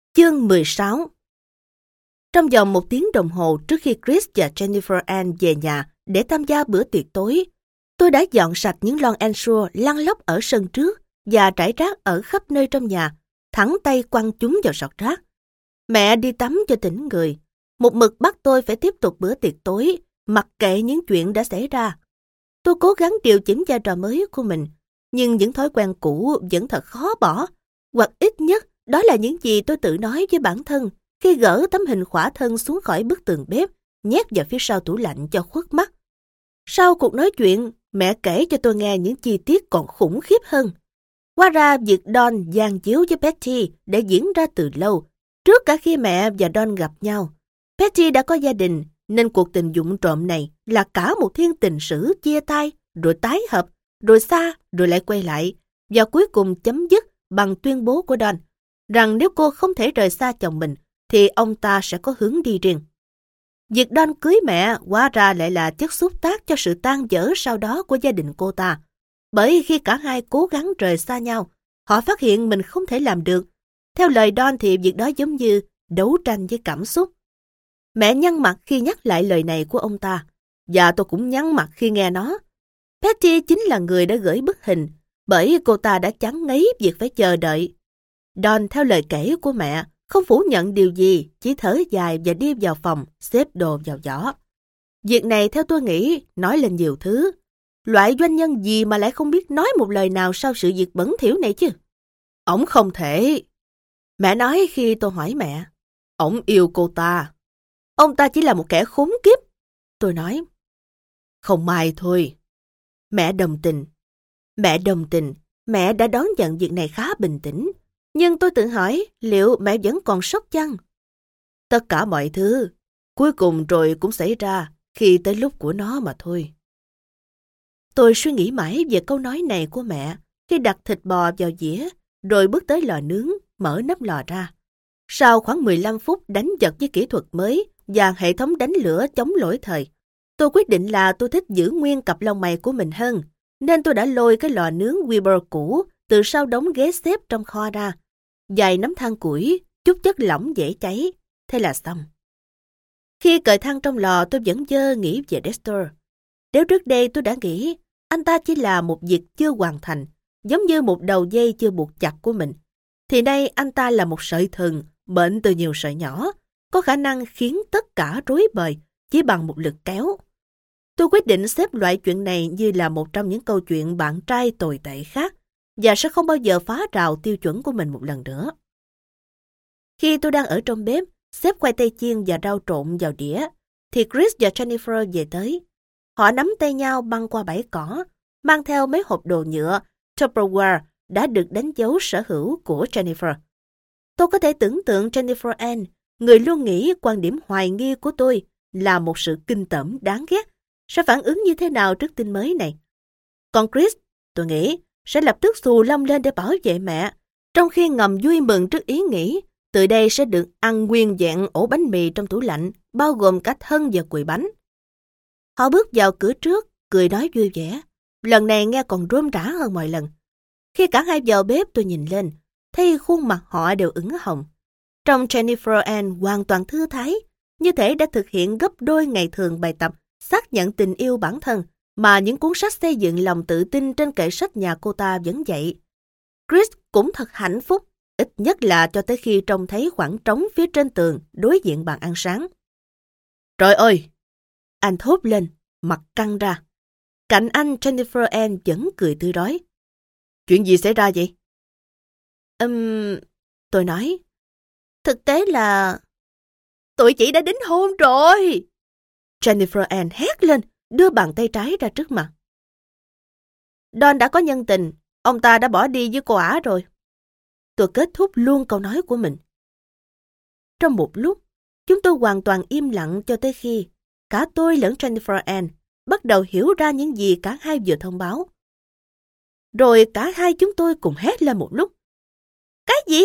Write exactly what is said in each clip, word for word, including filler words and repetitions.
Chương mười sáu. Trong vòng một tiếng đồng hồ trước khi Chris và Jennifer Ann về nhà để tham gia bữa tiệc tối, tôi đã dọn sạch những lon ensure lăn lóc ở sân trước và rải rác ở khắp nơi trong nhà, thẳng tay quăng chúng vào sọt rác. Mẹ đi tắm cho tỉnh người, một mực bắt tôi phải tiếp tục bữa tiệc tối, mặc kệ những chuyện đã xảy ra. Tôi cố gắng điều chỉnh vai trò mới của mình, nhưng những thói quen cũ vẫn thật khó bỏ, hoặc ít nhất đó là những gì tôi tự nói với bản thân khi gỡ tấm hình khỏa thân xuống khỏi bức tường bếp, nhét vào phía sau tủ lạnh cho khuất mắt. Sau cuộc nói chuyện, mẹ kể cho tôi nghe những chi tiết còn khủng khiếp hơn. Hóa ra việc Don gian díu với Betty đã diễn ra từ lâu, trước cả khi mẹ và Don gặp nhau. Betty đã có gia đình, nên cuộc tình vụng trộm này là cả một thiên tình sử chia tay, rồi tái hợp, rồi xa, rồi lại quay lại, và cuối cùng chấm dứt bằng tuyên bố của Don rằng nếu cô không thể rời xa chồng mình, thì ông ta sẽ có hướng đi riêng. Việc Don cưới mẹ hóa ra lại là chất xúc tác cho sự tan vỡ sau đó của gia đình cô ta. Bởi khi cả hai cố gắng rời xa nhau, họ phát hiện mình không thể làm được. Theo lời Don thì việc đó giống như đấu tranh với cảm xúc. Mẹ nhăn mặt khi nhắc lại lời này của ông ta, và tôi cũng nhăn mặt khi nghe nó. Betty chính là người đã gửi bức hình, bởi cô ta đã chán ngấy việc phải chờ đợi. Don theo lời kể của mẹ, không phủ nhận điều gì, chỉ thở dài và đi vào phòng, xếp đồ vào giỏ. Việc này theo tôi nghĩ, nói lên nhiều thứ. Loại doanh nhân gì mà lại không biết nói một lời nào sau sự việc bẩn thỉu này chứ? Ổng không thể. Mẹ nói khi tôi hỏi mẹ. Ổng yêu cô ta. Ông ta chỉ là một kẻ khốn kiếp. Tôi nói. Không may thôi. Mẹ đồng tình. Mẹ đồng tình. Mẹ đã đón nhận việc này khá bình tĩnh. Nhưng tôi tự hỏi liệu mẹ vẫn còn sốc chăng? Tất cả mọi thứ, cuối cùng rồi cũng xảy ra khi tới lúc của nó mà thôi. Tôi suy nghĩ mãi về câu nói này của mẹ khi đặt thịt bò vào dĩa, rồi bước tới lò nướng, mở nắp lò ra. Sau khoảng mười lăm phút đánh giật với kỹ thuật mới và hệ thống đánh lửa chống lỗi thời, tôi quyết định là tôi thích giữ nguyên cặp lông mày của mình hơn, nên tôi đã lôi cái lò nướng Weber cũ từ sau đống ghế xếp trong kho ra. Vài nắm than củi, chút chất lỏng dễ cháy, thế là xong. Khi cởi than trong lò tôi vẫn vơ nghĩ về Dexter. Nếu trước đây tôi đã nghĩ anh ta chỉ là một việc chưa hoàn thành, giống như một đầu dây chưa buộc chặt của mình, thì nay anh ta là một sợi thừng bệnh từ nhiều sợi nhỏ, có khả năng khiến tất cả rối bời chỉ bằng một lực kéo. Tôi quyết định xếp loại chuyện này như là một trong những câu chuyện bạn trai tồi tệ khác, và sẽ không bao giờ phá rào tiêu chuẩn của mình một lần nữa. Khi tôi đang ở trong bếp, xếp khoai tây chiên và rau trộn vào đĩa, thì Chris và Jennifer về tới. Họ nắm tay nhau băng qua bãi cỏ, mang theo mấy hộp đồ nhựa Tupperware đã được đánh dấu sở hữu của Jennifer. Tôi có thể tưởng tượng Jennifer Ann, người luôn nghĩ quan điểm hoài nghi của tôi là một sự kinh tởm đáng ghét, sẽ phản ứng như thế nào trước tin mới này. Còn Chris, tôi nghĩ, sẽ lập tức xù lông lên để bảo vệ mẹ, trong khi ngầm vui mừng trước ý nghĩ từ đây sẽ được ăn nguyên vẹn ổ bánh mì trong tủ lạnh, bao gồm cả thân và cùi bánh. Họ bước vào cửa trước, cười nói vui vẻ. Lần này nghe còn rôm rã hơn mọi lần. Khi cả hai vào bếp tôi nhìn lên, thấy khuôn mặt họ đều ửng hồng. Trong Jennifer Ann hoàn toàn thư thái, như thể đã thực hiện gấp đôi ngày thường bài tập xác nhận tình yêu bản thân mà những cuốn sách xây dựng lòng tự tin trên kệ sách nhà cô ta vẫn dạy. Chris cũng thật hạnh phúc, ít nhất là cho tới khi trông thấy khoảng trống phía trên tường đối diện bàn ăn sáng. Trời ơi! Anh thốt lên, mặt căng ra. Cạnh anh Jennifer Ann vẫn cười tươi rói. Chuyện gì xảy ra vậy? Ừm... Um, tôi nói. Thực tế là... Tụi chị đã đính hôn rồi! Jennifer Ann hét lên, đưa bàn tay trái ra trước mặt. Don đã có nhân tình, ông ta đã bỏ đi với cô ả rồi. Tôi kết thúc luôn câu nói của mình. Trong một lúc, chúng tôi hoàn toàn im lặng cho tới khi cả tôi lẫn Jennifer Ann bắt đầu hiểu ra những gì cả hai vừa thông báo. Rồi cả hai chúng tôi cùng hét lên một lúc. Cái gì?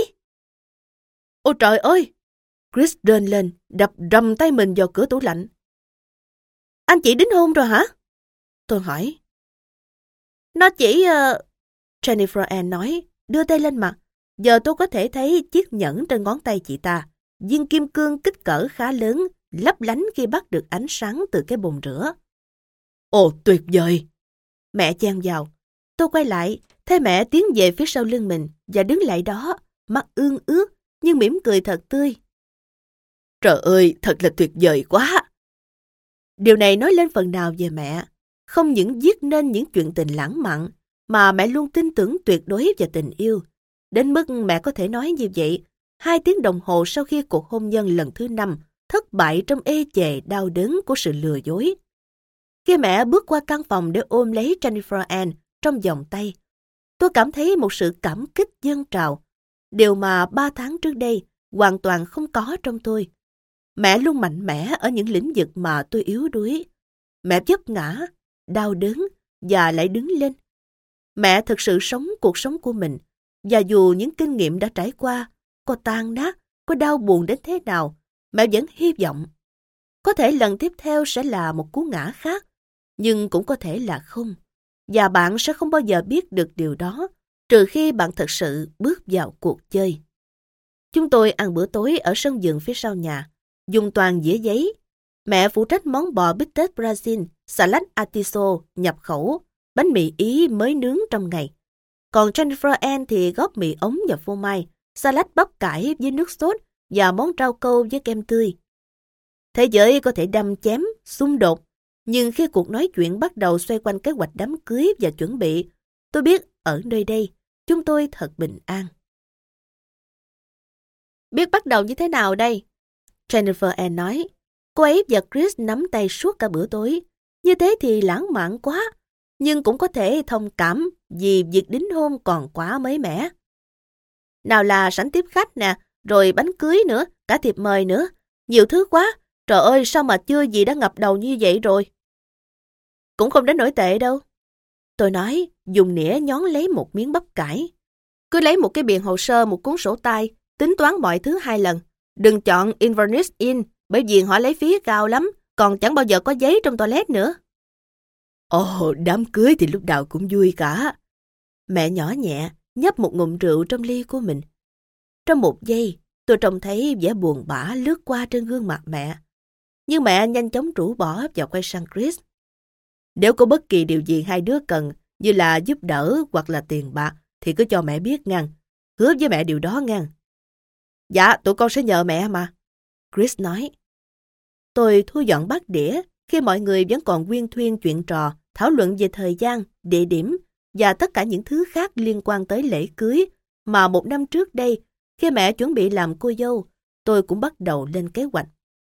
Ôi trời ơi! Chris rên lên, đập rầm tay mình vào cửa tủ lạnh. Anh chị đính hôn rồi hả? Tôi hỏi. Nó chỉ... Uh... Jennifer Ann nói, đưa tay lên mặt. Giờ tôi có thể thấy chiếc nhẫn trên ngón tay chị ta, viên kim cương kích cỡ khá lớn, lấp lánh khi bắt được ánh sáng từ cái bồn rửa. Ồ, tuyệt vời! Mẹ chen vào. Tôi quay lại, thấy mẹ tiến về phía sau lưng mình và đứng lại đó, mắt ương ướt nhưng mỉm cười thật tươi. Trời ơi, thật là tuyệt vời quá! Điều này nói lên phần nào về mẹ, không những viết nên những chuyện tình lãng mạn, mà mẹ luôn tin tưởng tuyệt đối vào tình yêu. Đến mức mẹ có thể nói như vậy, hai tiếng đồng hồ sau khi cuộc hôn nhân lần thứ năm thất bại trong ê chề đau đớn của sự lừa dối. Khi mẹ bước qua căn phòng để ôm lấy Jennifer Ann trong vòng tay, tôi cảm thấy một sự cảm kích dâng trào, điều mà ba tháng trước đây hoàn toàn không có trong tôi. Mẹ luôn mạnh mẽ ở những lĩnh vực mà tôi yếu đuối. Mẹ vấp ngã, đau đớn và lại đứng lên. Mẹ thực sự sống cuộc sống của mình, và dù những kinh nghiệm đã trải qua có tan nát, có đau buồn đến thế nào, mẹ vẫn hy vọng. Có thể lần tiếp theo sẽ là một cú ngã khác, nhưng cũng có thể là không. Và bạn sẽ không bao giờ biết được điều đó, trừ khi bạn thực sự bước vào cuộc chơi. Chúng tôi ăn bữa tối ở sân vườn phía sau nhà, dùng toàn dĩa giấy. Mẹ phụ trách món bò bít tết Brazil, salad atiso nhập khẩu, bánh mì Ý mới nướng trong ngày. Còn Jennifer Ann thì góp mì ống và phô mai, salad bắp cải với nước sốt và món rau câu với kem tươi. Thế giới có thể đâm chém, xung đột, nhưng khi cuộc nói chuyện bắt đầu xoay quanh kế hoạch đám cưới và chuẩn bị, tôi biết ở nơi đây, chúng tôi thật bình an. Biết bắt đầu như thế nào đây? Jennifer Ann nói. Cô ấy và Chris nắm tay suốt cả bữa tối. Như thế thì lãng mạn quá, nhưng cũng có thể thông cảm vì việc đính hôn còn quá mới mẻ. Nào là sảnh tiếp khách nè, rồi bánh cưới nữa, cả thiệp mời nữa. Nhiều thứ quá, trời ơi sao mà chưa gì đã ngập đầu như vậy rồi. Cũng không đến nổi tệ đâu. Tôi nói, dùng nĩa nhón lấy một miếng bắp cải. Cứ lấy một cái biện hồ sơ, một cuốn sổ tay, tính toán mọi thứ hai lần. Đừng chọn Inverness Inn, bởi vì họ lấy phí cao lắm, còn chẳng bao giờ có giấy trong toilet nữa. Ồ, đám cưới thì lúc nào cũng vui cả. Mẹ nhỏ nhẹ, nhấp một ngụm rượu trong ly của mình. Trong một giây, tôi trông thấy vẻ buồn bã lướt qua trên gương mặt mẹ. Nhưng mẹ nhanh chóng rũ bỏ và quay sang Chris. Nếu có bất kỳ điều gì hai đứa cần, như là giúp đỡ hoặc là tiền bạc, thì cứ cho mẹ biết ngang. Hứa với mẹ điều đó ngang. Dạ, tụi con sẽ nhờ mẹ mà. Chris nói. Tôi thu dọn bát đĩa khi mọi người vẫn còn huyên thuyên chuyện trò, thảo luận về thời gian, địa điểm và tất cả những thứ khác liên quan tới lễ cưới mà một năm trước đây, khi mẹ chuẩn bị làm cô dâu, tôi cũng bắt đầu lên kế hoạch.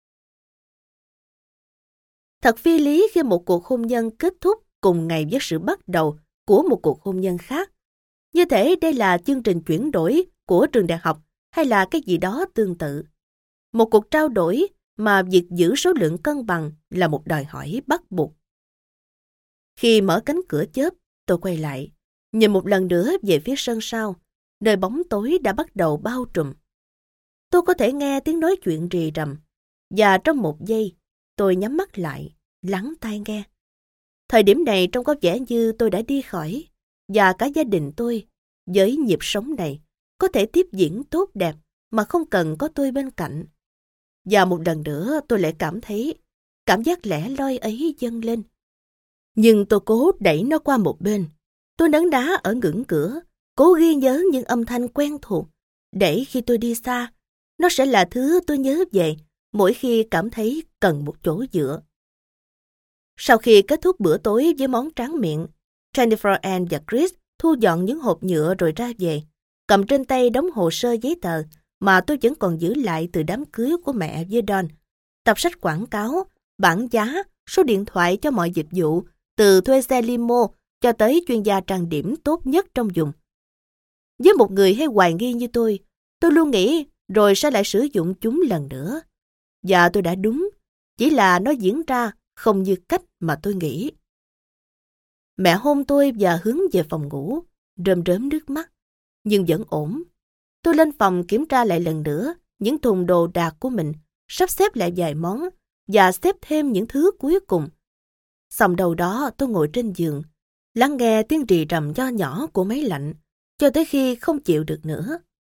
Thật phi lý khi một cuộc hôn nhân kết thúc cùng ngày với sự bắt đầu của một cuộc hôn nhân khác. Như thể đây là chương trình chuyển đổi của trường đại học hay là cái gì đó tương tự. Một cuộc trao đổi mà việc giữ số lượng cân bằng là một đòi hỏi bắt buộc. Khi mở cánh cửa chớp, tôi quay lại, nhìn một lần nữa về phía sân sau, nơi bóng tối đã bắt đầu bao trùm. Tôi có thể nghe tiếng nói chuyện rì rầm, và trong một giây, tôi nhắm mắt lại, lắng tai nghe. Thời điểm này trông có vẻ như tôi đã đi khỏi, và cả gia đình tôi, với nhịp sống này, có thể tiếp diễn tốt đẹp mà không cần có tôi bên cạnh. Và một lần nữa tôi lại cảm thấy cảm giác lẻ loi ấy dâng lên. Nhưng tôi cố đẩy nó qua một bên. Tôi nấn đá ở ngưỡng cửa, cố ghi nhớ những âm thanh quen thuộc, để khi tôi đi xa, nó sẽ là thứ tôi nhớ về mỗi khi cảm thấy cần một chỗ dựa. Sau khi kết thúc bữa tối với món tráng miệng, Jennifer Ann và Chris thu dọn những hộp nhựa rồi ra về, cầm trên tay đống hồ sơ giấy tờ mà tôi vẫn còn giữ lại từ đám cưới của mẹ với Don, tập sách quảng cáo, bảng giá, số điện thoại cho mọi dịch vụ, từ thuê xe limo cho tới chuyên gia trang điểm tốt nhất trong vùng. Với một người hay hoài nghi như tôi, tôi luôn nghĩ rồi sẽ lại sử dụng chúng lần nữa. Và tôi đã đúng, chỉ là nó diễn ra không như cách mà tôi nghĩ. Mẹ hôn tôi và hướng về phòng ngủ, rơm rớm nước mắt, nhưng vẫn ổn. Tôi lên phòng kiểm tra lại lần nữa những thùng đồ đạc của mình, sắp xếp lại vài món và xếp thêm những thứ cuối cùng. Xong đầu đó tôi ngồi trên giường, lắng nghe tiếng rì rầm nho nhỏ của máy lạnh, cho tới khi không chịu được nữa,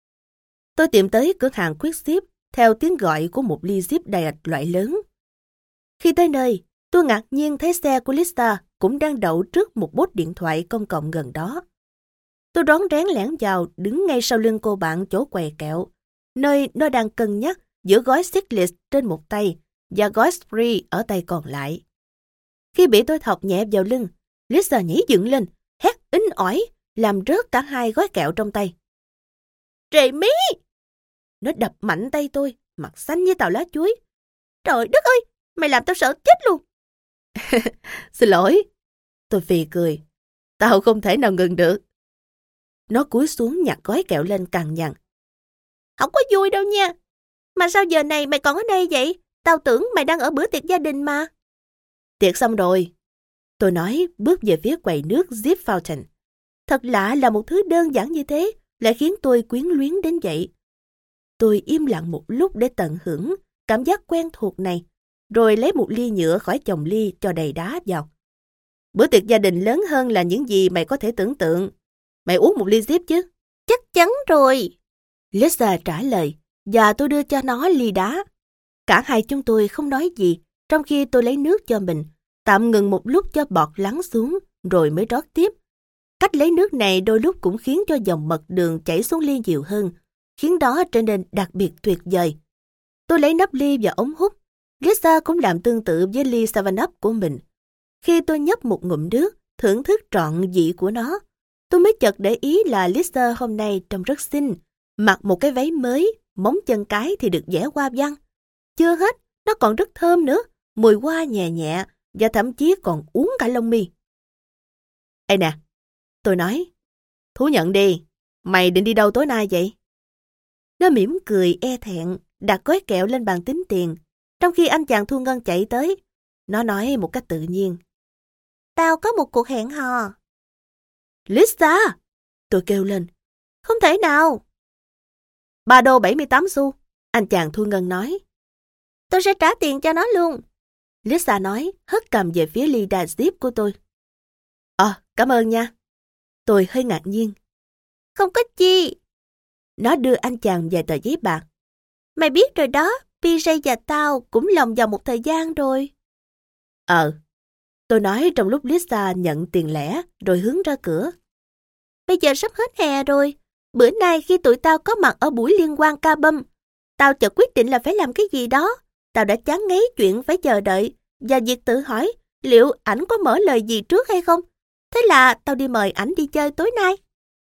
Tôi tìm tới cửa hàng Quick-Ship theo tiếng gọi của một ly zip đầy loại lớn. Khi tới nơi, tôi ngạc nhiên thấy xe của Lisa cũng đang đậu trước một bốt điện thoại công cộng gần đó. Tôi rón rén lẻn vào, đứng ngay sau lưng cô bạn chỗ quầy kẹo, nơi nó đang cân nhắc giữa gói Sickless trên một tay và gói Spree ở tay còn lại. Khi bị tôi thọc nhẹ vào lưng, Lisa nhảy dựng lên, hét ín ỏi, làm rớt cả hai gói kẹo trong tay. Jamie! Nó đập mạnh tay tôi, mặt xanh như tàu lá chuối. Trời đất ơi, mày làm tao sợ chết luôn. Xin lỗi. Tôi phì cười. Tao không thể nào ngừng được. Nó cúi xuống nhặt gói kẹo lên cằn nhằn. Không có vui đâu nha. Mà sao giờ này mày còn ở đây vậy? Tao tưởng mày đang ở bữa tiệc gia đình mà. Tiệc xong rồi. Tôi nói, bước về phía quầy nước Zip Fountain. Thật lạ là một thứ đơn giản như thế lại khiến tôi quyến luyến đến vậy. Tôi im lặng một lúc để tận hưởng cảm giác quen thuộc này, rồi lấy một ly nhựa khỏi chồng ly cho đầy đá vào. Bữa tiệc gia đình lớn hơn là những gì mày có thể tưởng tượng. Mày uống một ly Zip chứ? Chắc chắn rồi. Lisa trả lời, và tôi đưa cho nó ly đá. Cả hai chúng tôi không nói gì, trong khi tôi lấy nước cho mình, tạm ngừng một lúc cho bọt lắng xuống, rồi mới rót tiếp. Cách lấy nước này đôi lúc cũng khiến cho dòng mật đường chảy xuống ly nhiều hơn, khiến đó trở nên đặc biệt tuyệt vời. Tôi lấy nắp ly và ống hút. Lisa cũng làm tương tự với ly seven up của mình. Khi tôi nhấp một ngụm nước, thưởng thức trọn vị của nó, tôi mới chợt để ý là Lisa hôm nay trông rất xinh, mặc một cái váy mới, móng chân cái thì được vẽ hoa văn. Chưa hết, nó còn rất thơm nữa, mùi hoa nhẹ nhẹ và thậm chí còn uống cả lông mi. Ê nè, tôi nói, thú nhận đi, mày định đi đâu tối nay vậy? Nó mỉm cười e thẹn, đặt gói kẹo lên bàn tính tiền, trong khi anh chàng thu ngân chạy tới. Nó nói một cách tự nhiên. Tao có một cuộc hẹn hò. Lisa! Tôi kêu lên. Không thể nào. Ba đô bảy mươi tám xu, anh chàng thu ngân nói. Tôi sẽ trả tiền cho nó luôn. Lisa nói, hất cầm về phía ly đà zip của tôi. Ờ, à, cảm ơn nha. Tôi hơi ngạc nhiên. Không có chi. Nó đưa anh chàng vài tờ giấy bạc. Mày biết rồi đó, pê jay và tao cũng lòng vào một thời gian rồi. Ờ, tôi nói trong lúc Lisa nhận tiền lẻ rồi hướng ra cửa. Bây giờ sắp hết hè rồi. Bữa nay khi tụi tao có mặt ở buổi liên hoan ca bum, tao chợt quyết định là phải làm cái gì đó. Tao đã chán ngấy chuyện phải chờ đợi và việc tự hỏi liệu ảnh có mở lời gì trước hay không. Thế là tao đi mời ảnh đi chơi tối nay.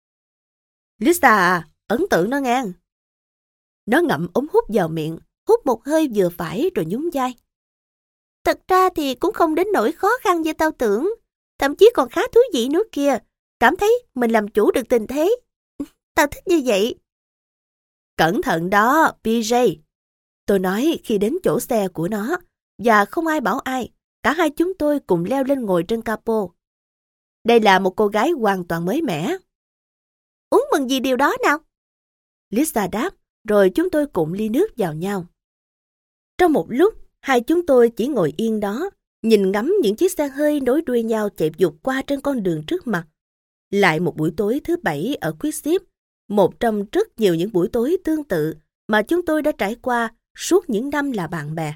Lisa à, ấn tượng nó ngang. Nó ngậm ống hút vào miệng, hút một hơi vừa phải rồi nhún vai. Thật ra thì cũng không đến nỗi khó khăn như tao tưởng. Thậm chí còn khá thú vị nữa kìa. Cảm thấy mình làm chủ được tình thế. Tao thích như vậy. Cẩn thận đó, pê jay. Tôi nói khi đến chỗ xe của nó. Và không ai bảo ai. Cả hai chúng tôi cùng leo lên ngồi trên capo. Đây là một cô gái hoàn toàn mới mẻ. Uống mừng gì điều đó nào? Lisa đáp, rồi chúng tôi cùng ly nước vào nhau. Trong một lúc, hai chúng tôi chỉ ngồi yên đó, nhìn ngắm những chiếc xe hơi nối đuôi nhau chạy vụt qua trên con đường trước mặt. Lại một buổi tối thứ bảy ở Quick-Ship, một trong rất nhiều những buổi tối tương tự mà chúng tôi đã trải qua suốt những năm là bạn bè.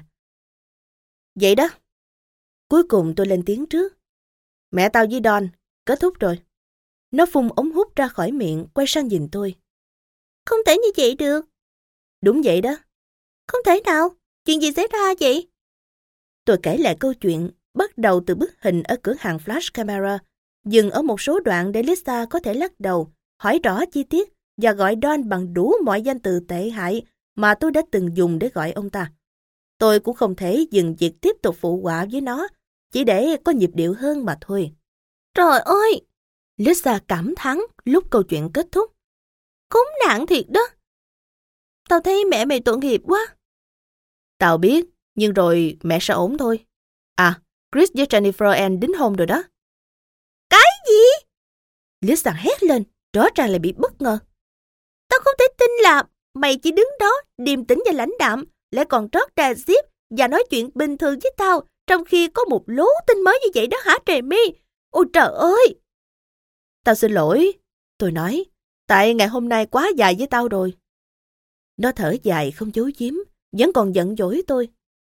Vậy đó. Cuối cùng tôi lên tiếng trước. Mẹ tao với Don, kết thúc rồi. Nó phun ống hút ra khỏi miệng, quay sang nhìn tôi. Không thể như vậy được. Đúng vậy đó. Không thể nào. Chuyện gì xảy ra vậy? Tôi kể lại câu chuyện, bắt đầu từ bức hình ở cửa hàng flash camera, dừng ở một số đoạn để Lisa có thể lắc đầu, hỏi rõ chi tiết và gọi Don bằng đủ mọi danh từ tệ hại mà tôi đã từng dùng để gọi ông ta. Tôi cũng không thể dừng việc tiếp tục phụ họa với nó, chỉ để có nhịp điệu hơn mà thôi. Trời ơi! Lisa cảm thán lúc câu chuyện kết thúc. Khốn nạn thiệt đó. Tao thấy mẹ mày tội nghiệp quá. Tao biết, nhưng rồi mẹ sẽ ổn thôi. À, Chris với Jennifer Ann đính hôn rồi đó. Cái gì? Lisa hét lên, rõ ràng là bị bất ngờ. Tao không thể tin là mày chỉ đứng đó, điềm tĩnh và lãnh đạm, lại còn rót trà zip và nói chuyện bình thường với tao, trong khi có một lố tin mới như vậy đó hả Jamie? Ôi trời ơi! Tao xin lỗi, tôi nói, tại ngày hôm nay quá dài với tao rồi. Nó thở dài không giấu giếm, vẫn còn giận dỗi tôi.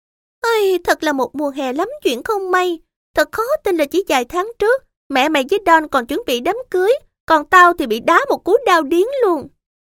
Ôi, thật là một mùa hè lắm chuyện không may. Thật khó tin là chỉ vài tháng trước, mẹ mày với Don còn chuẩn bị đám cưới, còn tao thì bị đá một cú đau điếng luôn.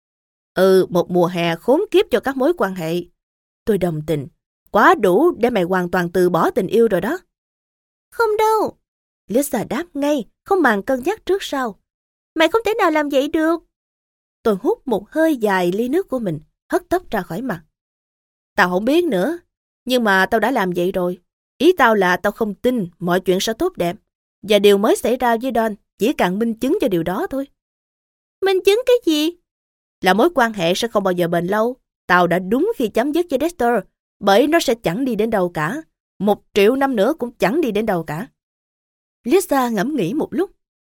Ừ, một mùa hè khốn kiếp cho các mối quan hệ. Tôi đồng tình. Quá đủ để mày hoàn toàn từ bỏ tình yêu rồi đó. Không đâu. Lisa đáp ngay, không màng cân nhắc trước sau. Mày không thể nào làm vậy được. Tôi hút một hơi dài ly nước của mình, hất tóc ra khỏi mặt. Tao không biết nữa, nhưng mà tao đã làm vậy rồi. Ý tao là tao không tin mọi chuyện sẽ tốt đẹp. Và điều mới xảy ra với Don chỉ càng minh chứng cho điều đó thôi. Minh chứng cái gì? Là mối quan hệ sẽ không bao giờ bền lâu. Tao đã đúng khi chấm dứt với Dexter, bởi nó sẽ chẳng đi đến đâu cả. Một triệu năm nữa cũng chẳng đi đến đâu cả. Lisa ngẫm nghĩ một lúc.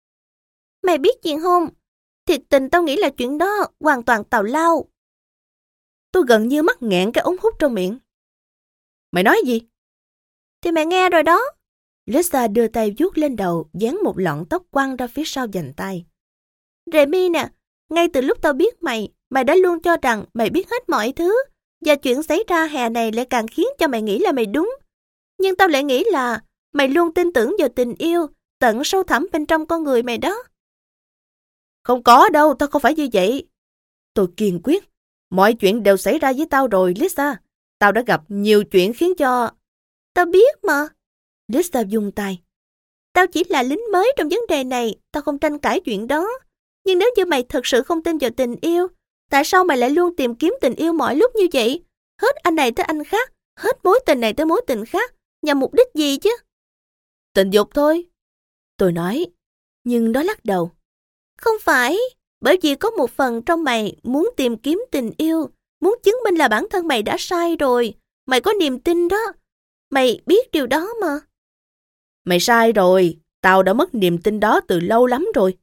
Mày biết chuyện không? Thiệt tình tao nghĩ là chuyện đó hoàn toàn tào lao. Tôi gần như mắc nghẹn cái ống hút trong miệng. Mày nói gì? Thì mày nghe rồi đó. Lisa đưa tay vuốt lên đầu, dán một lọn tóc quăng ra phía sau vành tay. Remy nè, ngay từ lúc tao biết mày, mày đã luôn cho rằng mày biết hết mọi thứ. Và chuyện xảy ra hè này lại càng khiến cho mày nghĩ là mày đúng. Nhưng tao lại nghĩ là mày luôn tin tưởng vào tình yêu, tận sâu thẳm bên trong con người mày đó. Không có đâu, tao không phải như vậy. Tôi kiên quyết. Mọi chuyện đều xảy ra với tao rồi, Lisa. Tao đã gặp nhiều chuyện khiến cho... Tao biết mà. Lisa vung tay. Tao chỉ là lính mới trong vấn đề này, tao không tranh cãi chuyện đó. Nhưng nếu như mày thật sự không tin vào tình yêu, tại sao mày lại luôn tìm kiếm tình yêu mọi lúc như vậy? Hết anh này tới anh khác, hết mối tình này tới mối tình khác, nhằm mục đích gì chứ? Tình dục thôi. Tôi nói, nhưng nó lắc đầu. Không phải, bởi vì có một phần trong mày muốn tìm kiếm tình yêu, muốn chứng minh là bản thân mày đã sai rồi. Mày có niềm tin đó. Mày biết điều đó mà. Mày sai rồi, tao đã mất niềm tin đó từ lâu lắm rồi.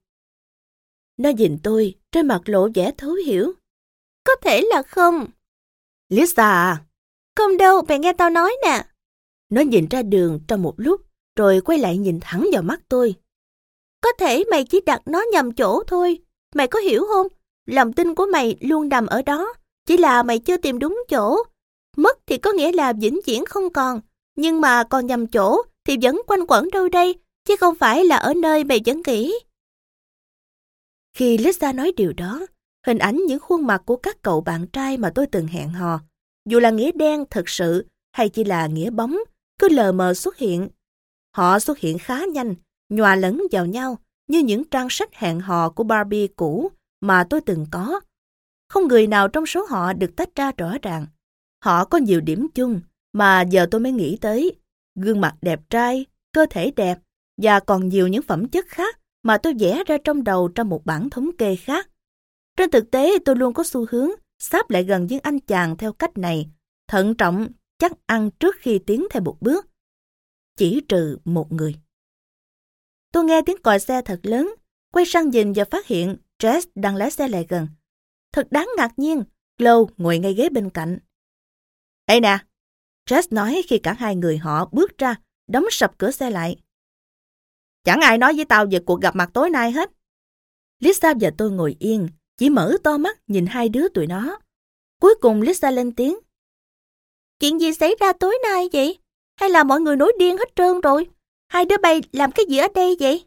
Nó nhìn tôi, trên mặt lộ vẻ thấu hiểu. Có thể là không. Lisa à? Không đâu, mày nghe tao nói nè. Nó nhìn ra đường trong một lúc, rồi quay lại nhìn thẳng vào mắt tôi. Có thể mày chỉ đặt nó nhầm chỗ thôi. Mày có hiểu không? Lòng tin của mày luôn nằm ở đó. Chỉ là mày chưa tìm đúng chỗ. Mất thì có nghĩa là vĩnh viễn không còn. Nhưng mà còn nhầm chỗ thì vẫn quanh quẩn đâu đây, chứ không phải là ở nơi mày vẫn nghĩ. Khi Lisa nói điều đó, hình ảnh những khuôn mặt của các cậu bạn trai mà tôi từng hẹn hò, dù là nghĩa đen thật sự hay chỉ là nghĩa bóng, cứ lờ mờ xuất hiện. Họ xuất hiện khá nhanh, nhòa lẫn vào nhau như những trang sách hẹn hò của Barbie cũ mà tôi từng có. Không người nào trong số họ được tách ra rõ ràng. Họ có nhiều điểm chung mà giờ tôi mới nghĩ tới. Gương mặt đẹp trai, cơ thể đẹp và còn nhiều những phẩm chất khác mà tôi vẽ ra trong đầu trong một bản thống kê khác. Trên thực tế tôi luôn có xu hướng sáp lại gần những anh chàng theo cách này, thận trọng, chắc ăn trước khi tiến thêm một bước. Chỉ trừ một người. Tôi nghe tiếng còi xe thật lớn, quay sang nhìn và phát hiện Jess đang lái xe lại gần. Thật đáng ngạc nhiên, Chloe ngồi ngay ghế bên cạnh. Ê nè, Jess nói khi cả hai người họ bước ra, đóng sập cửa xe lại. Chẳng ai nói với tao về cuộc gặp mặt tối nay hết. Lisa và tôi ngồi yên, chỉ mở to mắt nhìn hai đứa tụi nó. Cuối cùng Lisa lên tiếng. Chuyện gì xảy ra tối nay vậy? Hay là mọi người nổi điên hết trơn rồi? Hai đứa bay làm cái gì ở đây vậy?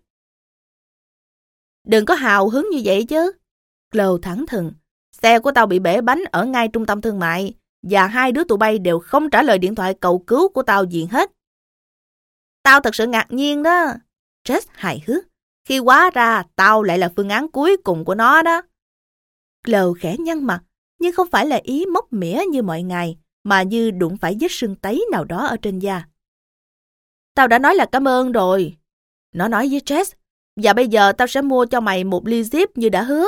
Đừng có hào hứng như vậy chứ. Chloe thẳng thừng. Xe của tao bị bể bánh ở ngay trung tâm thương mại và hai đứa tụi bay đều không trả lời điện thoại cầu cứu của tao gì hết. Tao thật sự ngạc nhiên đó. Jess hài hước. Khi hóa ra tao lại là phương án cuối cùng của nó đó. Chloe khẽ nhăn mặt, nhưng không phải là ý móc mỉa như mọi ngày, mà như đụng phải vết sưng tấy nào đó ở trên da. Tao đã nói là cảm ơn rồi. Nó nói với Jess, và bây giờ tao sẽ mua cho mày một ly Jeep như đã hứa.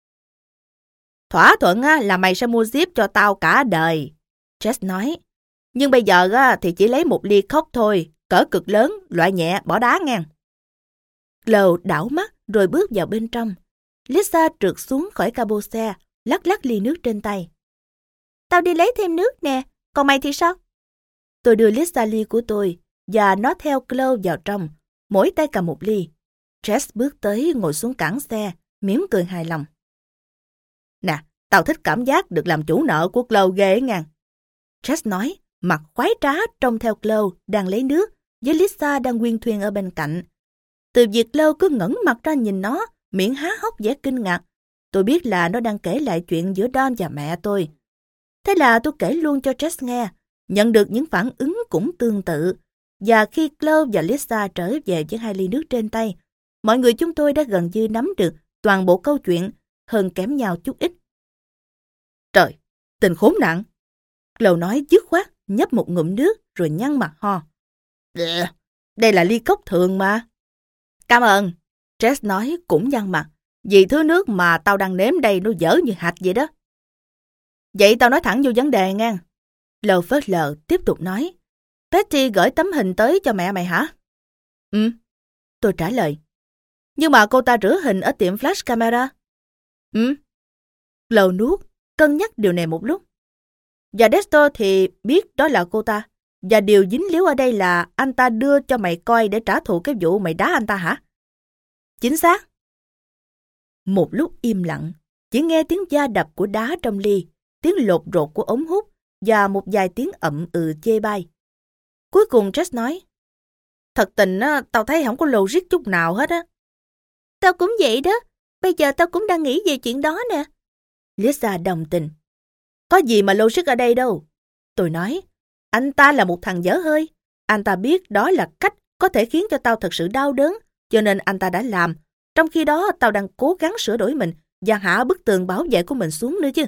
Thỏa thuận là mày sẽ mua Jeep cho tao cả đời, Jess nói. Nhưng bây giờ thì chỉ lấy một ly Coke thôi, cỡ cực lớn, loại nhẹ, bỏ đá ngang. Chloe đảo mắt rồi bước vào bên trong. Lisa trượt xuống khỏi cabo xe, lắc lắc ly nước trên tay. Tao đi lấy thêm nước nè, còn mày thì sao? Tôi đưa Lisa ly của tôi và nó theo Chloe vào trong, mỗi tay cầm một ly. Jess bước tới ngồi xuống cản xe, mỉm cười hài lòng. Nè, Tao thích cảm giác được làm chủ nợ của Chloe ghê ấy ngang. Jess nói, mặt khoái trá trông theo Chloe đang lấy nước, với Lisa đang nguyên thuyền ở bên cạnh. Từ việc Chloe cứ ngẩng mặt ra nhìn nó, miệng há hốc vẻ kinh ngạc, tôi biết là nó đang kể lại chuyện giữa Don và mẹ tôi. Thế là tôi kể luôn cho Jess nghe, nhận được những phản ứng cũng tương tự. Và khi Chloe và Lisa trở về với hai ly nước trên tay, mọi người chúng tôi đã gần như nắm được toàn bộ câu chuyện, hơn kém nhau chút ít. Trời, tình khốn nạn! Chloe nói dứt khoát, nhấp một ngụm nước rồi nhăn mặt ho. Đây là ly cốc thường mà. Cảm ơn, Jess nói cũng nhăn mặt, vì thứ nước mà tao đang nếm đây nó dở như hạt vậy đó. Vậy tao nói thẳng vô vấn đề ngang. Chloe phớt lờ tiếp tục nói. Patty gửi tấm hình tới cho mẹ mày hả? Ừ, tôi trả lời. Nhưng mà cô ta rửa hình ở tiệm flash camera. Ừ. Chloe nuốt, cân nhắc điều này một lúc. Và Dexter thì biết đó là cô ta. Và điều dính líu ở đây là anh ta đưa cho mày coi để trả thù cái vụ mày đá anh ta hả? Chính xác. Một lúc im lặng, chỉ nghe tiếng da đập của đá trong ly, tiếng lột rột của ống hút và một vài tiếng ậm ừ chê bai. Cuối cùng Jess nói, thật tình á, tao thấy không có logic chút nào hết á. Tao cũng vậy đó, bây giờ tao cũng đang nghĩ về chuyện đó nè. Lisa đồng tình. Có gì mà logic ở đây đâu. Tôi nói, anh ta là một thằng dở hơi. Anh ta biết đó là cách có thể khiến cho tao thật sự đau đớn, cho nên anh ta đã làm. Trong khi đó tao đang cố gắng sửa đổi mình và hạ bức tường bảo vệ của mình xuống nữa chứ.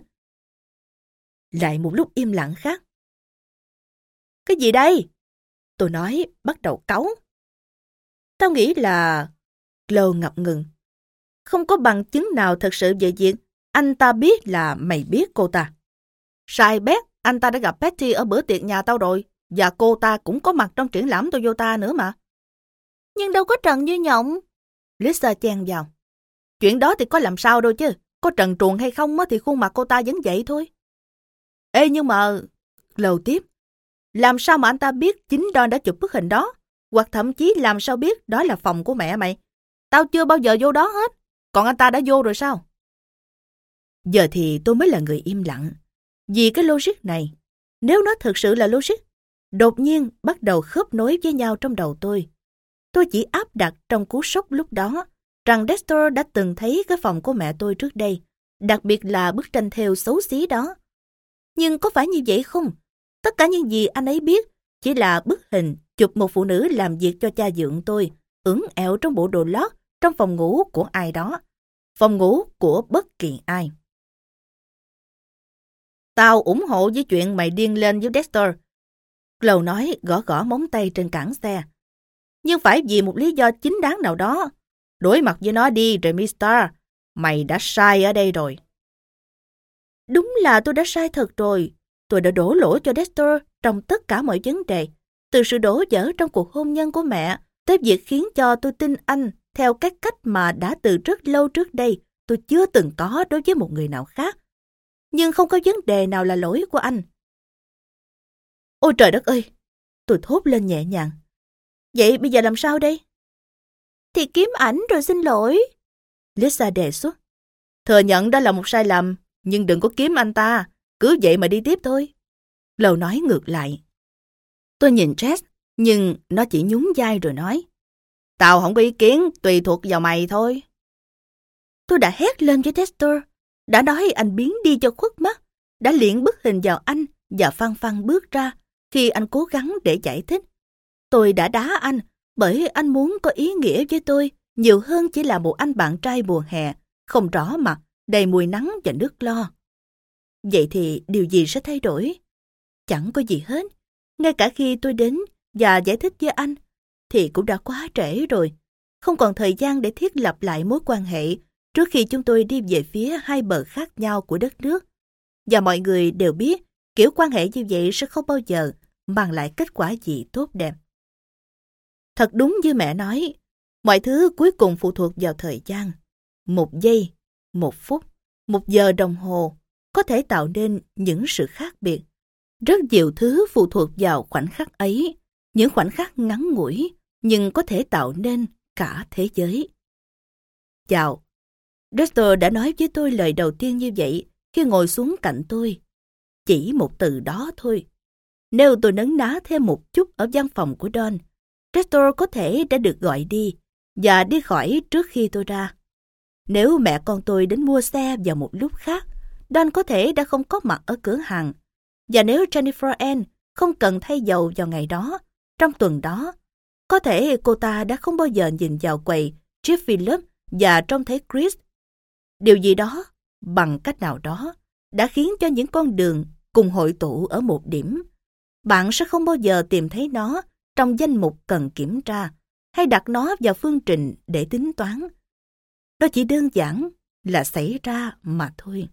Lại một lúc im lặng khác. Cái gì đây? Tôi nói, bắt đầu cáu. Tao nghĩ là... Chloe ngập ngừng. Không có bằng chứng nào thật sự về việc anh ta biết là mày biết cô ta. Sai bét, anh ta đã gặp Patty ở bữa tiệc nhà tao rồi, và cô ta cũng có mặt trong triển lãm Toyota nữa mà. Nhưng đâu có trần như nhộng. Lisa chen vào. Chuyện đó thì có làm sao đâu chứ. Có trần truồng hay không thì khuôn mặt cô ta vẫn vậy thôi. Ê nhưng mà... Chloe tiếp. Làm sao mà anh ta biết chính Don đã chụp bức hình đó? Hoặc thậm chí làm sao biết đó là phòng của mẹ mày? Tao chưa bao giờ vô đó hết. Còn anh ta đã vô rồi sao? Giờ thì tôi mới là người im lặng. Vì cái logic này, nếu nó thực sự là logic, đột nhiên bắt đầu khớp nối với nhau trong đầu tôi. Tôi chỉ áp đặt trong cú sốc lúc đó rằng Dexter đã từng thấy cái phòng của mẹ tôi trước đây, đặc biệt là bức tranh thêu xấu xí đó. Nhưng có phải như vậy không? Tất cả những gì anh ấy biết chỉ là bức hình chụp một phụ nữ làm việc cho cha dượng tôi, ưỡn ẹo trong bộ đồ lót trong phòng ngủ của ai đó. Phòng ngủ của bất kỳ ai. Tao ủng hộ với chuyện mày điên lên với Dexter. Chloe nói gõ gõ móng tay trên cẳng xe. Nhưng phải vì một lý do chính đáng nào đó. Đối mặt với nó đi, Remy Star. Mày đã sai ở đây rồi. Đúng là tôi đã sai thật rồi. Tôi đã đổ lỗi cho Dexter trong tất cả mọi vấn đề. Từ sự đổ vỡ trong cuộc hôn nhân của mẹ, tới việc khiến cho tôi tin anh theo cái cách mà đã từ rất lâu trước đây tôi chưa từng có đối với một người nào khác. Nhưng không có vấn đề nào là lỗi của anh. Ôi trời đất ơi! Tôi thốt lên nhẹ nhàng. Vậy bây giờ làm sao đây? Thì kiếm ảnh rồi xin lỗi. Lisa đề xuất. Thừa nhận đó là một sai lầm, nhưng đừng có kiếm anh ta. Cứ vậy mà đi tiếp thôi. Chloe nói ngược lại. Tôi nhìn Jess, nhưng nó chỉ nhún vai rồi nói. Tao không có ý kiến, tùy thuộc vào mày thôi. Tôi đã hét lên với Dexter, đã nói anh biến đi cho khuất mắt, đã liệng bức hình vào anh và phăng phăng bước ra khi anh cố gắng để giải thích. Tôi đã đá anh bởi anh muốn có ý nghĩa với tôi nhiều hơn chỉ là một anh bạn trai mùa hè, không rõ mặt, đầy mùi nắng và nước lo. Vậy thì điều gì sẽ thay đổi? Chẳng có gì hết. Ngay cả khi tôi đến và giải thích với anh, thì cũng đã quá trễ rồi. Không còn thời gian để thiết lập lại mối quan hệ trước khi chúng tôi đi về phía hai bờ khác nhau của đất nước. Và mọi người đều biết kiểu quan hệ như vậy sẽ không bao giờ mang lại kết quả gì tốt đẹp. Thật đúng như mẹ nói, mọi thứ cuối cùng phụ thuộc vào thời gian. Một giây, một phút, một giờ đồng hồ có thể tạo nên những sự khác biệt. Rất nhiều thứ phụ thuộc vào khoảnh khắc ấy, những khoảnh khắc ngắn ngủi nhưng có thể tạo nên cả thế giới. Chào, Dexter đã nói với tôi lời đầu tiên như vậy khi ngồi xuống cạnh tôi. Chỉ một từ đó thôi. Nếu tôi nấn ná thêm một chút ở văn phòng của Don, Dexter có thể đã được gọi đi và đi khỏi trước khi tôi ra. Nếu mẹ con tôi đến mua xe vào một lúc khác, Don có thể đã không có mặt ở cửa hàng. Và nếu Jennifer Ann không cần thay dầu vào ngày đó, trong tuần đó, có thể cô ta đã không bao giờ nhìn vào quầy Jeff Phillips và trông thấy Chris. Điều gì đó, bằng cách nào đó, đã khiến cho những con đường cùng hội tụ ở một điểm. Bạn sẽ không bao giờ tìm thấy nó trong danh mục cần kiểm tra hay đặt nó vào phương trình để tính toán. Đó chỉ đơn giản là xảy ra mà thôi.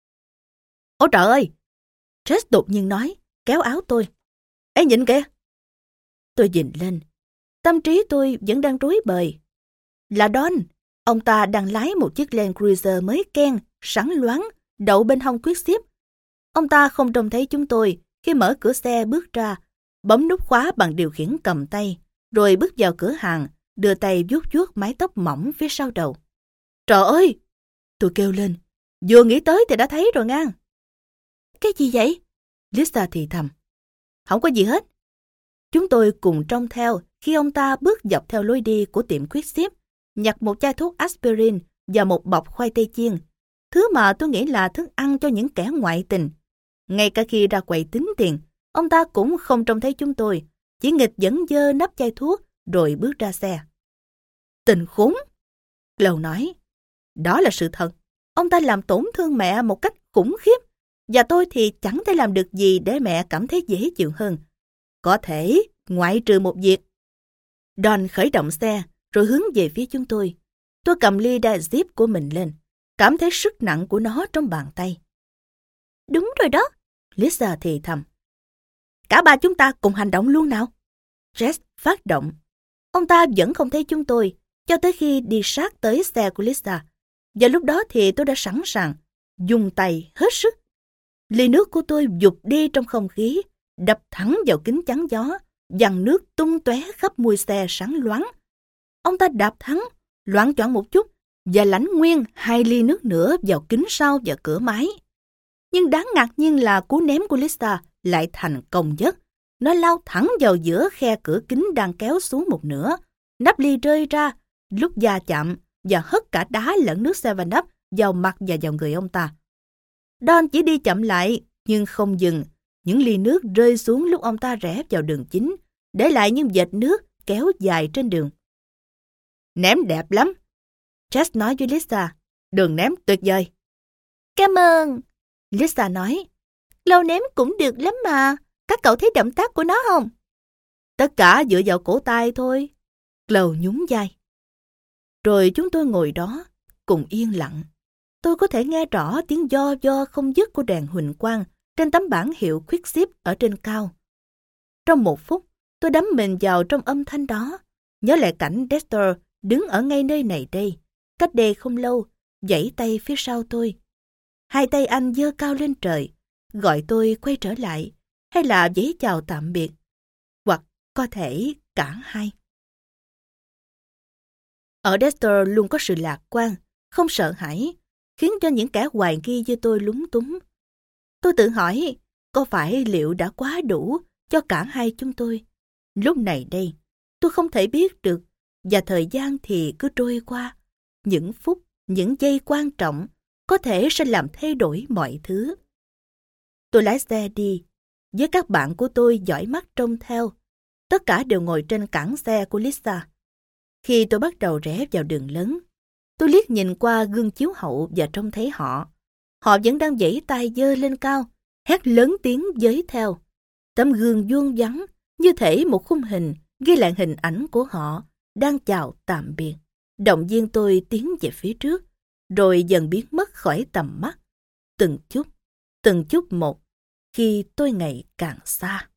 Ôi trời ơi! Jess đột nhiên nói, kéo áo tôi. Ê nhìn kìa! Tôi nhìn lên. Tâm trí tôi vẫn đang rối bời. Là Don. Ông ta đang lái một chiếc Land Cruiser mới ken, sáng loáng, đậu bên hông quyết xếp. Ông ta không trông thấy chúng tôi khi mở cửa xe bước ra, bấm nút khóa bằng điều khiển cầm tay, rồi bước vào cửa hàng, đưa tay vuốt vuốt mái tóc mỏng phía sau đầu. Trời ơi! Tôi kêu lên. Vừa nghĩ tới thì đã thấy rồi ngang. Cái gì vậy? Lisa thì thầm. Không có gì hết. Chúng tôi cùng trông theo khi ông ta bước dọc theo lối đi của tiệm quyết xếp, nhặt một chai thuốc aspirin và một bọc khoai tây chiên, thứ mà tôi nghĩ là thức ăn cho những kẻ ngoại tình. Ngay cả khi ra quầy tính tiền, ông ta cũng không trông thấy chúng tôi, chỉ nghịch dẫn dơ nắp chai thuốc rồi bước ra xe. Tình khốn! Lầu nói. Đó là sự thật. Ông ta làm tổn thương mẹ một cách khủng khiếp, và tôi thì chẳng thể làm được gì để mẹ cảm thấy dễ chịu hơn. Có thể, ngoại trừ một việc. Don khởi động xe, rồi hướng về phía chúng tôi. Tôi cầm ly đa zip của mình lên, cảm thấy sức nặng của nó trong bàn tay. Đúng rồi đó, Lisa thì thầm. Cả ba chúng ta cùng hành động luôn nào. Jess phát động. Ông ta vẫn không thấy chúng tôi, cho tới khi đi sát tới xe của Lisa. Và lúc đó thì tôi đã sẵn sàng, dùng tay hết sức. Ly nước của tôi vụt đi trong không khí, đập thẳng vào kính chắn gió, dằn nước tung tóe khắp mui xe sáng loáng. Ông ta đạp thắng, loạng choạng một chút, và lãnh nguyên hai ly nước nữa vào kính sau và cửa máy. Nhưng đáng ngạc nhiên là cú ném của Lisa lại thành công nhất. Nó lao thẳng vào giữa khe cửa kính đang kéo xuống một nửa. Nắp ly rơi ra, lúc va chạm, và hất cả đá lẫn nước seven up vào mặt và vào người ông ta. Don chỉ đi chậm lại, nhưng không dừng. Những ly nước rơi xuống lúc ông ta rẽ vào đường chính, để lại những vệt nước kéo dài trên đường. Ném đẹp lắm, Jess nói với Lisa. Đường ném tuyệt vời. Cảm ơn, Lisa nói. Lâu ném cũng được lắm mà. Các cậu thấy động tác của nó không? Tất cả dựa vào cổ tay thôi. Chloe nhún vai. Rồi chúng tôi ngồi đó, cùng yên lặng. Tôi có thể nghe rõ tiếng do do không dứt của đèn huỳnh quang trên tấm bảng hiệu Quick Ship ở trên cao. Trong một phút, tôi đắm mình vào trong âm thanh đó, nhớ lại cảnh Dexter đứng ở ngay nơi này đây, cách đây không lâu, giãy tay phía sau tôi. Hai tay anh giơ cao lên trời, gọi tôi quay trở lại, hay là giãy chào tạm biệt, hoặc có thể cả hai. Ở Dexter luôn có sự lạc quan, không sợ hãi, khiến cho những kẻ hoài nghi như tôi lúng túng. Tôi tự hỏi, có phải liệu đã quá đủ cho cả hai chúng tôi? Lúc này đây, tôi không thể biết được, và thời gian thì cứ trôi qua. Những phút, những giây quan trọng có thể sẽ làm thay đổi mọi thứ. Tôi lái xe đi, với các bạn của tôi dõi mắt trông theo. Tất cả đều ngồi trên cảng xe của Lisa. Khi tôi bắt đầu rẽ vào đường lớn, tôi liếc nhìn qua gương chiếu hậu và trông thấy họ. Họ vẫn đang giãy tay giơ lên cao, hét lớn tiếng với theo. Tấm gương vuông vắn, như thể một khung hình ghi lại hình ảnh của họ đang chào tạm biệt. Động viên tôi tiến về phía trước, rồi dần biến mất khỏi tầm mắt. Từng chút, từng chút một, khi tôi ngày càng xa.